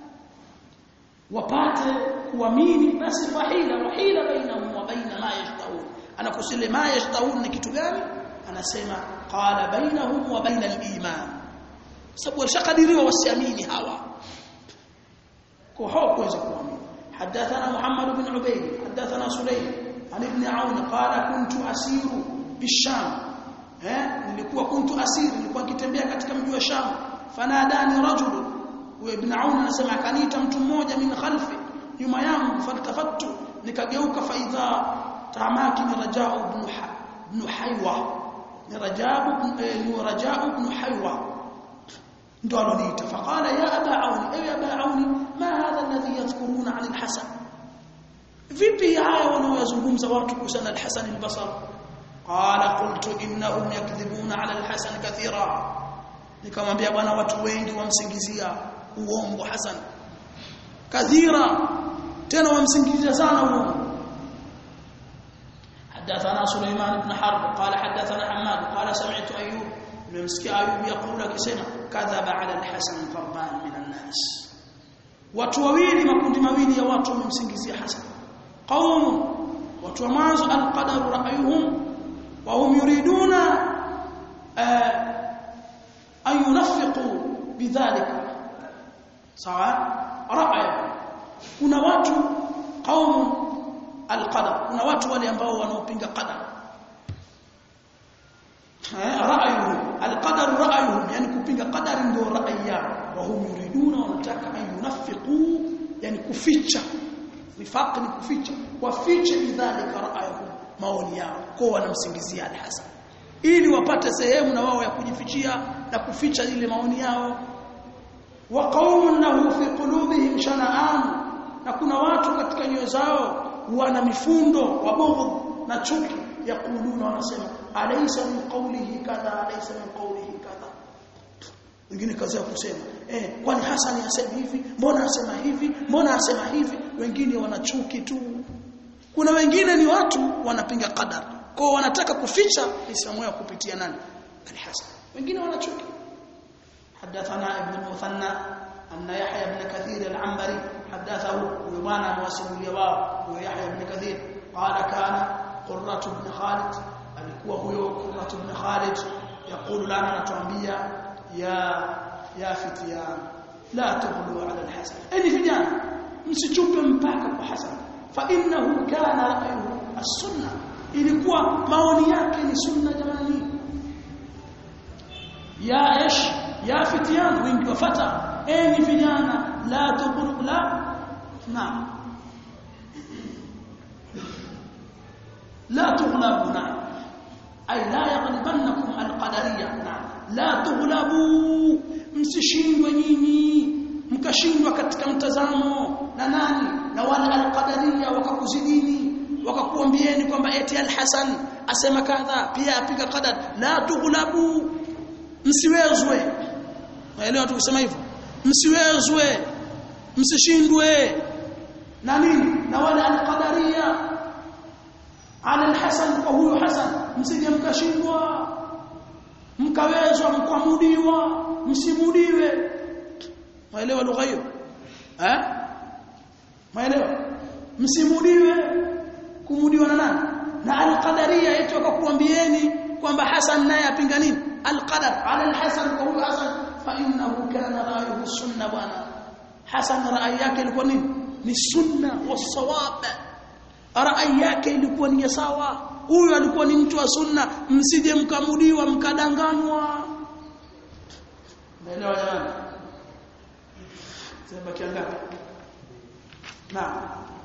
wapate kuamini, basi fahila wahila bainahum wa baina ma yashtahun. Anakusema ma yashtahun ni kitu gani? Anasema qala bainahum wa baina al-iman, sababu walishakadiriwa wasiamini hawa kwa hawakuweza kuamini. حدثنا محمد بن عبيد حدثنا سليم عن ابن عون قال كنت أسير بالشام. eh nilikuwa kuntu asiri, nilikuwa nikitembea katika mji wa Sham. Fanadani rajul, wa ibn Aun anasema akaniita mtu mmoja min khalfi, nyuma yangu. Faltafattu, nikageuka. Faidha tamaki ni Rajaa ibn ibn Haywa, ni Rajaa ibn Rajaa ibn Haywa ndo aloniita. Faqala ya aba Aun, ewe aba Aun, ma hadha alladhi yadhkuruna 'an al-Hasan, vipi haya wanaozungumza watu kuhusu al-Hasan al-Basri? قال قلت انهم يكذبون على الحسن كثيرا, nikamwambia bwana watu wengi wamsingizia uongo Hasan kathira, tena wamsingizia sana uongo. حدثنا سليمان بن حرب قال حدثنا حماد قال سمعت ايوب, nimemsikia Ayub yakula akisema kadhaba ala al-Hasan farban min an-nas, watu wawili makundi mawili ya watu wamemsingizia Hasan. qaum, watu wa mwanzo al-qadar ra'ayuhum وهم يريدون أن ينفقوا بذلك سواء رأي. kuna watu قوم القدر, kuna watu wale ambao wanaopinga qadar. رأيهم القدر رأيهم, yani kupinga qadar ndio rai yao. وهم يريدون, wanataka an yunfiqu, yani kuficha. Nifaq ni kuficha, wafiche bidhalika ra'ayuhum, maoni yao, kwa wanamsingizia al-Hasan ili wapate sehemu na wao ya kujifichia na kuficha ile maoni yao. Wa qaumun lahu fi qulubihim shana'an, na kuna watu katika nyoyo zao wana mifundo wa bughd na chuki. Yakuluna, wanasema alaysa min qawlihi kadha alaysa min qawlihi kadha. Wengine kazi ya kusema eh kwani Hasan yasema hivi, mbona asema hivi, mbona asema hivi. Wengine wanachuki tu. Kuna wengine ni watu wanapinga qadar, kwa wanataka kuficha islamu yao kupitia nani? Al-Hasan. Wengine wanachuki. Hadathana ibn al-Muthanna anna Yahya ibn Kathir al-Anbari hadathahu wa ana wasimulia wao wa Yahya ibn Kathir qala kana Qurratu ibn Khalid, alikuwa huyo Qurratu ibn Khalid yakulu lana, natuambia ya ya fitiyan la tughlu ala al-Hasan, eni vijana msichupe mpaka kwa Hasan. فإنه كان رأيه السنة, ilikuwa maoni yake ni sunna jamani. ya ish ya fitiyan, wengi wafata, eni vijana la tughlu la na la tughlabuna, ay la yaghlibannakum al-qadariyya. La tughlabu, msishindwe nyinyi mkashindwa katika mtazamo na nani? Na wala al-qadariyya, wakakuzidini wakakuambieni kwamba eti al-Hasan asema kadha pia apika qadar. La tughlabu, msiwezwe. Waelewa tukisema hivyo, msiwezwe, msishindwe na nini? Na wala al-qadariyya ala al-Hasan, kwa huyo Hasan msije mkashindwa mkawezwa mkamudiwa, msimudiwe. Waelewa lugha hiyo eh? Maelewa, msimudiwe. Kumudiwa na nani? Na al-qadariyya yetu akakuambieni kwamba Hasan naye apinga nini? Al-qadar ala al-Hasan, kwa huyo Hasan fa innahu kana ra'yuhu sunna. Bwana Hasan rai yake ilikuwa nini? Ni sunna was-sawab, rai yake ilikuwa ni sawa. Huyo alikuwa ni mtu wa sunna, msije mkamudiwa mkadanganywa. naelewa jamani sema kiangapi naam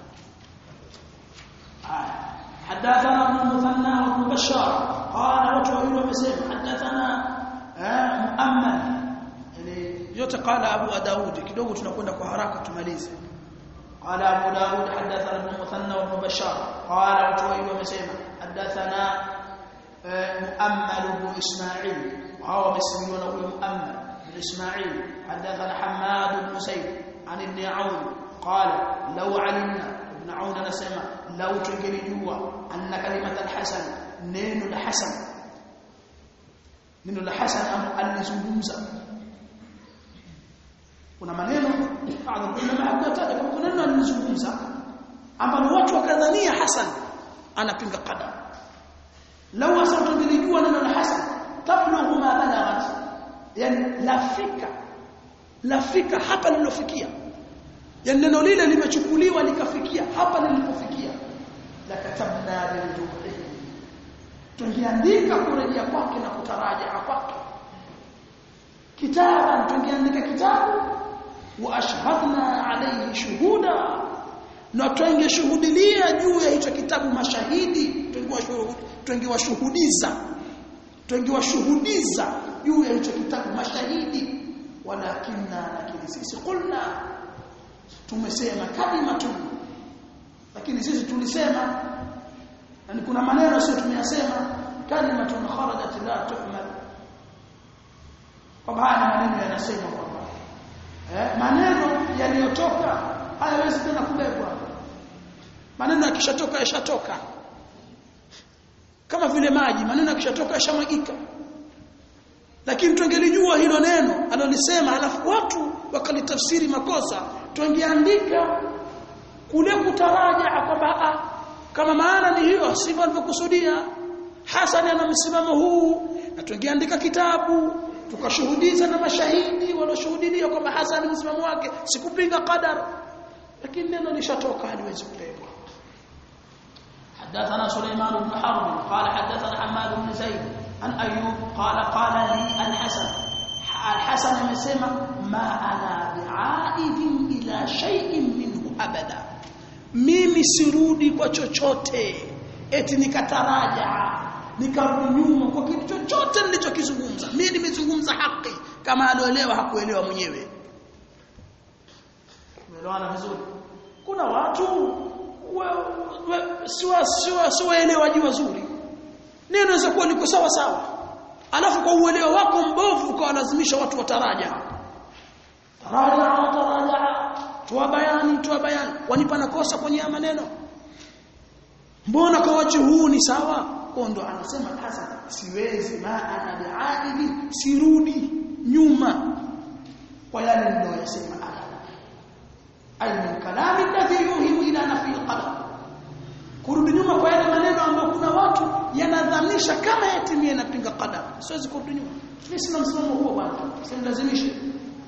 حدثنا ابن المثنى وابن بشار قال وتويل ومسلم حدثنا مؤمن يعني yote qala Abu Daud kidogo tunakwenda kwa haraka tumalize قال أبو داود حدثنا ابن المثنى وابن بشار قال وتويل ومسلم حدثنا مؤمل بن إسماعيل وهو مسلمون أبو مؤمل بن إسماعيل حدثنا حماد بن سيد عن ابن عون قال لو علمنا ابن عون نسمع لو تنجلجوا أن كلمة الحسن نين الحسن نين الحسن أم الزمزم kuna maneno baadhi ulama hakutaja kama kuna neno alizungumza ambalo watu wakadhania Hasan anapinga qadar law asawtungilijua neno la Hasan tablughu ma balaghat yani lafika lafika hapa lilofikia yani neno lile limechukuliwa likafikia hapa lilipofikia la katabna liljuhi tungeandika kurejea kwake na kutaraja kwake kitaban tungeandika kitabu wa ashhadna alayhi shuhuda na tungeshuhudia juu ya hicho kitabu mashahidi tungewashuhudiza tungewashuhudiza juu ya hicho kitabu mashahidi walakinna lakini sisi qulna tumesema kalimatu lakini sisi tulisema yani kuna maneno sio tumeyasema kalimatu kharajat la tuhmal kwa maana maneno yanasema kwamba eh maneno yaliyotoka hayawezi tena kubebwa maneno yakishatoka yashatoka kama vile maji maneno yakishatoka yashamwagika lakini tungelijua hilo neno alolisema alafu watu wakalitafsiri makosa tungeandika kule kutaraja kwamba kama maana ni hiyo sivyo alivyokusudia Hasan ana msimamo huu na tungeandika kitabu tukashuhudiza na mashahidi walioshuhudia kwamba Hasan msimamo wake sikupinga qadar lakini neno lishatoka haliwezi kubebwa حدثنا سليمان بن حرب قال حدثنا حماد بن زيد عن ايوب قال قال لي الحسن الحسن مسمى ما انا بعائد الى شيء منه ابدا mimi sirudi kwa chochote eti nikataraja nikarudi nyuma kwa kitu chochote nilichokizungumza mimi nimezungumza haki kama aloelewa hakuelewa mwenyewe umeelewana vizuri kuna watu siwa siwa siwaelewaji wazuri neno linaweza kuwa liko sawa sawa alafu kwa uelewa wako mbovu ukawalazimisha watu wataraja taraja taraja toa bayani toa bayani wanipana kosa kwenye maneno mbona kwa waji huu ni sawa ndo anasema Hasan siwezi ma ana bi'aidi sirudi nyuma kwa yale niliyosema ay min kalami alladhi yuhimu ila nafi alqadar kurudi nyuma kwa yale maneno ambayo kuna watu yanadhanisha kama yatimie napinga qadar siwezi kurudi nyuma mimi sina msimamo huo bwana sinilazimishe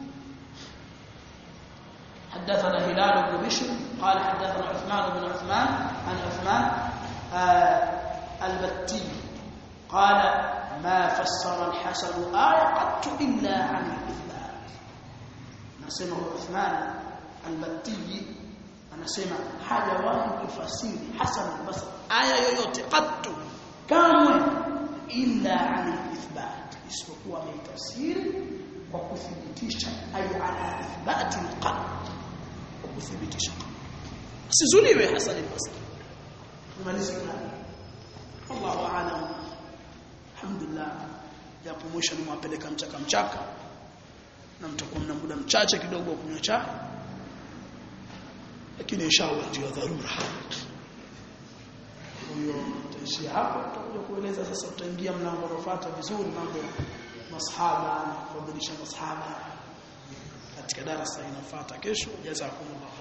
حدثنا هلال بن بشر قال حدثنا عثمان بن عثمان عن عثمان آه البتي قال ما فسر الحسن آية قط إلا عن الإثبات نسمه عثمان البتي anasema hajawahi kufasiri Hasan al-Basri aya yoyote qattu kamwe illa an ithbat isipokuwa ametafsiri kwa kuthibitisha ay ala ithbat al-qalb kwa kuthibitisha sizuliwe Hasan al-Basri tumalizika Allahu a'lam alhamdulillah japo mwisho nimewapeleka mchaka mchaka na mtakuwa mna muda mchache kidogo wa kunywa chai lakini inshallah ndio dharura hiyo tutaishia hapo tutakuja kueleza sasa tutaingia mlango unaofuata vizuri mambo ya masahaba na kufundisha masahaba katika darasa inayofuata kesho jazakumullah